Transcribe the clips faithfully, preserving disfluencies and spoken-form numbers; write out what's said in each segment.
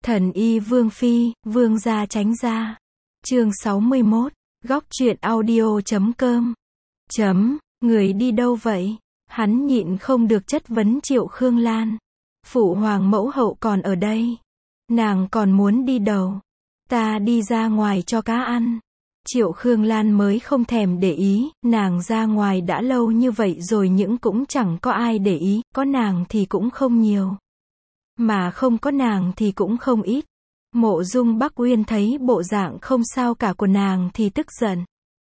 Thần y Vương Phi, Vương gia tránh ra. Chương sáu mươi mốt, góc truyện audio chấm com. Chấm, người đi đâu vậy? Hắn nhịn không được chất vấn Triệu Khương Lan. Phụ hoàng mẫu hậu còn ở đây. Nàng còn muốn đi đâu? Ta đi ra ngoài cho cá ăn. Triệu Khương Lan mới không thèm để ý, nàng ra ngoài đã lâu như vậy rồi nhưng cũng chẳng có ai để ý, có nàng thì cũng không nhiều. Mà không có nàng thì cũng không ít. Mộ Dung Bắc Uyên thấy bộ dạng không sao cả của nàng thì tức giận.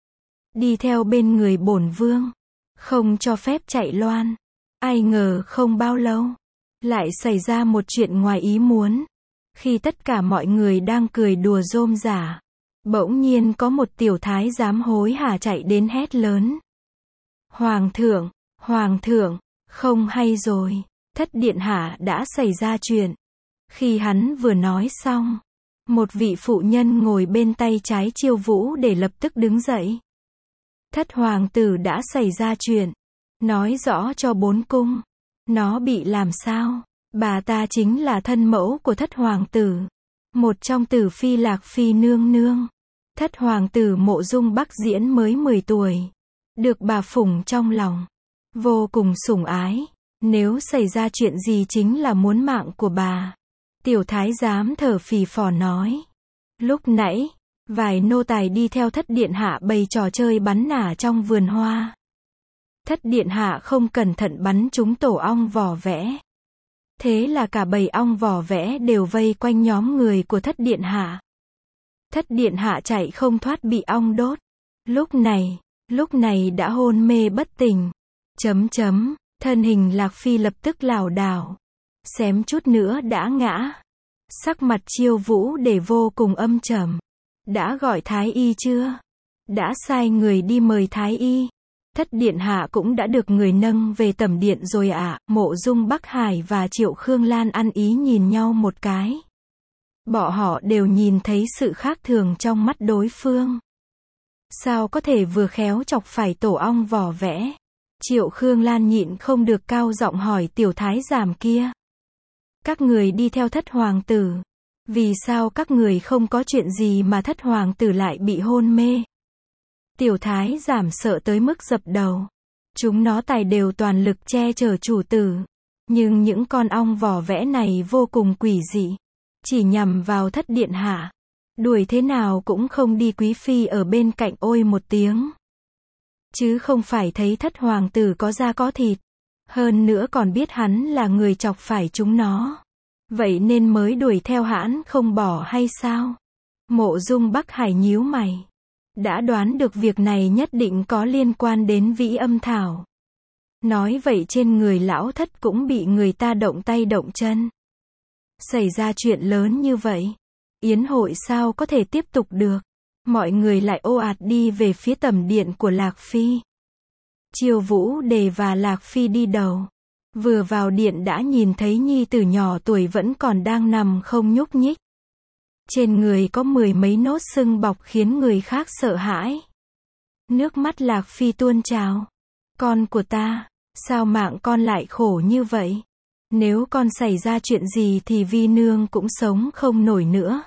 Đi theo bên người bổn vương. Không cho phép chạy loan. Ai ngờ không bao lâu. Lại xảy ra một chuyện ngoài ý muốn. Khi tất cả mọi người đang cười đùa rôm rả. Bỗng nhiên có một tiểu thái giám hối hả chạy đến hét lớn. Hoàng thượng, hoàng thượng, không hay rồi. Thất điện hạ đã xảy ra chuyện. Khi hắn vừa nói xong, một vị phụ nhân ngồi bên tay trái Chiêu Vũ để lập tức đứng dậy. Thất hoàng tử đã xảy ra chuyện. Nói rõ cho bốn cung. Nó bị làm sao? Bà ta chính là thân mẫu của thất hoàng tử. Một trong tử phi Lạc Phi nương nương. Thất hoàng tử Mộ Dung Bắc Diễn mới mười tuổi. Được bà phụng trong lòng. Vô cùng sủng ái. Nếu xảy ra chuyện gì chính là muốn mạng của bà. Tiểu thái giám thở phì phò nói. Lúc nãy, vài nô tài đi theo thất điện hạ bày trò chơi bắn nả trong vườn hoa. Thất điện hạ không cẩn thận bắn trúng tổ ong vỏ vẽ. Thế là cả bầy ong vỏ vẽ đều vây quanh nhóm người của thất điện hạ. Thất điện hạ chạy không thoát bị ong đốt. Lúc này, lúc này đã hôn mê bất tỉnh. Chấm chấm, thân hình Lạc Phi lập tức lảo đảo. Xém chút nữa đã ngã. Sắc mặt Chiêu Vũ để vô cùng âm trầm. Đã gọi thái y chưa? Đã sai người đi mời thái y. Thất điện hạ cũng đã được người nâng về tẩm điện rồi ạ. À. Mộ Dung Bắc Hải và Triệu Khương Lan ăn ý nhìn nhau một cái. Bọn họ đều nhìn thấy sự khác thường trong mắt đối phương. Sao có thể vừa khéo chọc phải tổ ong vỏ vẽ? Triệu Khương Lan nhịn không được cao giọng hỏi tiểu thái giám kia. Các người đi theo thất hoàng tử. Vì sao các người không có chuyện gì mà thất hoàng tử lại bị hôn mê? Tiểu thái giám sợ tới mức dập đầu. Chúng nó tài đều toàn lực che chở chủ tử. Nhưng những con ong vỏ vẽ này vô cùng quỷ dị. Chỉ nhằm vào thất điện hạ. Đuổi thế nào cũng không đi quý phi ở bên cạnh ôi một tiếng. Chứ không phải thấy thất hoàng tử có da có thịt. Hơn nữa còn biết hắn là người chọc phải chúng nó. Vậy nên mới đuổi theo hãn không bỏ hay sao? Mộ Dung Bắc Hải nhíu mày. Đã đoán được việc này nhất định có liên quan đến Vĩ Âm Thảo. Nói vậy trên người lão thất cũng bị người ta động tay động chân. Xảy ra chuyện lớn như vậy. Yến hội sao có thể tiếp tục được? Mọi người lại ồ ạt đi về phía tẩm điện của Lạc Phi. Chiêu Vũ Đề và Lạc Phi đi đầu. Vừa vào điện đã nhìn thấy nhi tử nhỏ tuổi vẫn còn đang nằm không nhúc nhích. Trên người có mười mấy nốt sưng bọc khiến người khác sợ hãi. Nước mắt Lạc Phi tuôn trào. Con của ta, sao mạng con lại khổ như vậy? Nếu con xảy ra chuyện gì thì Vi nương cũng sống không nổi nữa.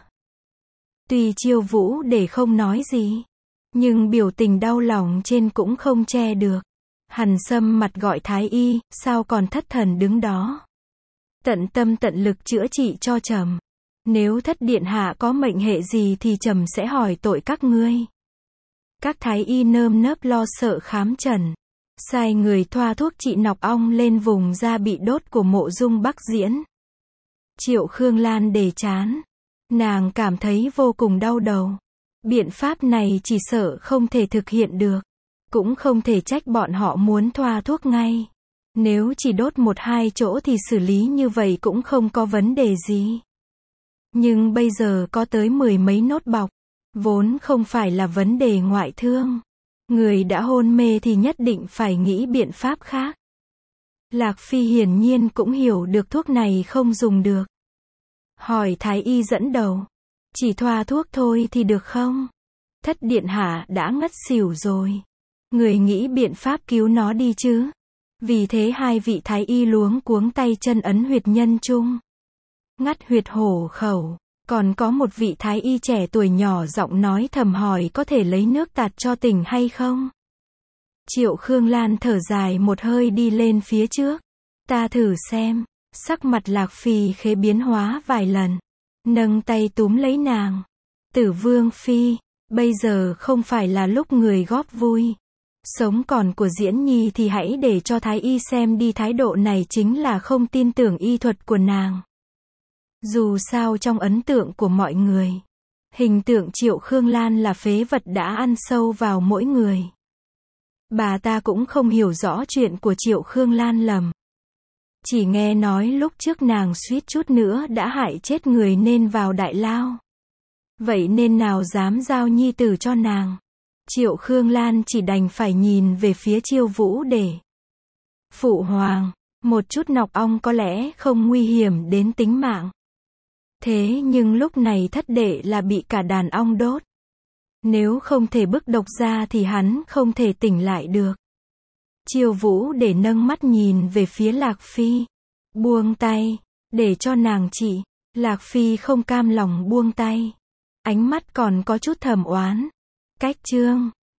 Tuy Chiêu Vũ để không nói gì, nhưng biểu tình đau lòng trên cũng không che được. Hàn Sâm mặt gọi thái y, sao còn thất thần đứng đó? Tận tâm tận lực chữa trị cho trẫm. Nếu thất điện hạ có mệnh hệ gì thì trẫm sẽ hỏi tội các ngươi. Các thái y nơm nớp lo sợ khám trần. Sai người thoa thuốc trị nọc ong lên vùng da bị đốt của Mộ Dung Bắc Diễn. Triệu Khương Lan đề chán. Nàng cảm thấy vô cùng đau đầu. Biện pháp này chỉ sợ không thể thực hiện được. Cũng không thể trách bọn họ muốn thoa thuốc ngay. Nếu chỉ đốt một hai chỗ thì xử lý như vậy cũng không có vấn đề gì. Nhưng bây giờ có tới mười mấy nốt bọc. Vốn không phải là vấn đề ngoại thương. Người đã hôn mê thì nhất định phải nghĩ biện pháp khác. Lạc Phi hiển nhiên cũng hiểu được thuốc này không dùng được. Hỏi thái y dẫn đầu. Chỉ thoa thuốc thôi thì được không? Thất điện hạ đã ngất xỉu rồi. Người nghĩ biện pháp cứu nó đi chứ? Vì thế hai vị thái y luống cuống tay chân ấn huyệt nhân trung. Ngắt huyệt hổ khẩu. Còn có một vị thái y trẻ tuổi nhỏ giọng nói thầm hỏi có thể lấy nước tạt cho tỉnh hay không? Triệu Khương Lan thở dài một hơi đi lên phía trước. Ta thử xem. Sắc mặt Lạc Phi khế biến hóa vài lần. Nâng tay túm lấy nàng. Tử Vương Phi, bây giờ không phải là lúc người góp vui. Sống còn của Diễn Nhi thì hãy để cho thái y xem đi, thái độ này chính là không tin tưởng y thuật của nàng. Dù sao trong ấn tượng của mọi người, hình tượng Triệu Khương Lan là phế vật đã ăn sâu vào mỗi người. Bà ta cũng không hiểu rõ chuyện của Triệu Khương Lan lầm. Chỉ nghe nói lúc trước nàng suýt chút nữa đã hại chết người nên vào đại lao. Vậy nên nào dám giao nhi tử cho nàng. Triệu Khương Lan chỉ đành phải nhìn về phía Chiêu Vũ để. Phụ hoàng, một chút nọc ong có lẽ không nguy hiểm đến tính mạng. Thế nhưng lúc này thất đệ là bị cả đàn ong đốt. Nếu không thể bức độc ra thì hắn không thể tỉnh lại được. Chiêu Vũ để nâng mắt nhìn về phía Lạc Phi. Buông tay, để cho nàng trị. Lạc Phi không cam lòng buông tay. Ánh mắt còn có chút thầm oán. Cách chương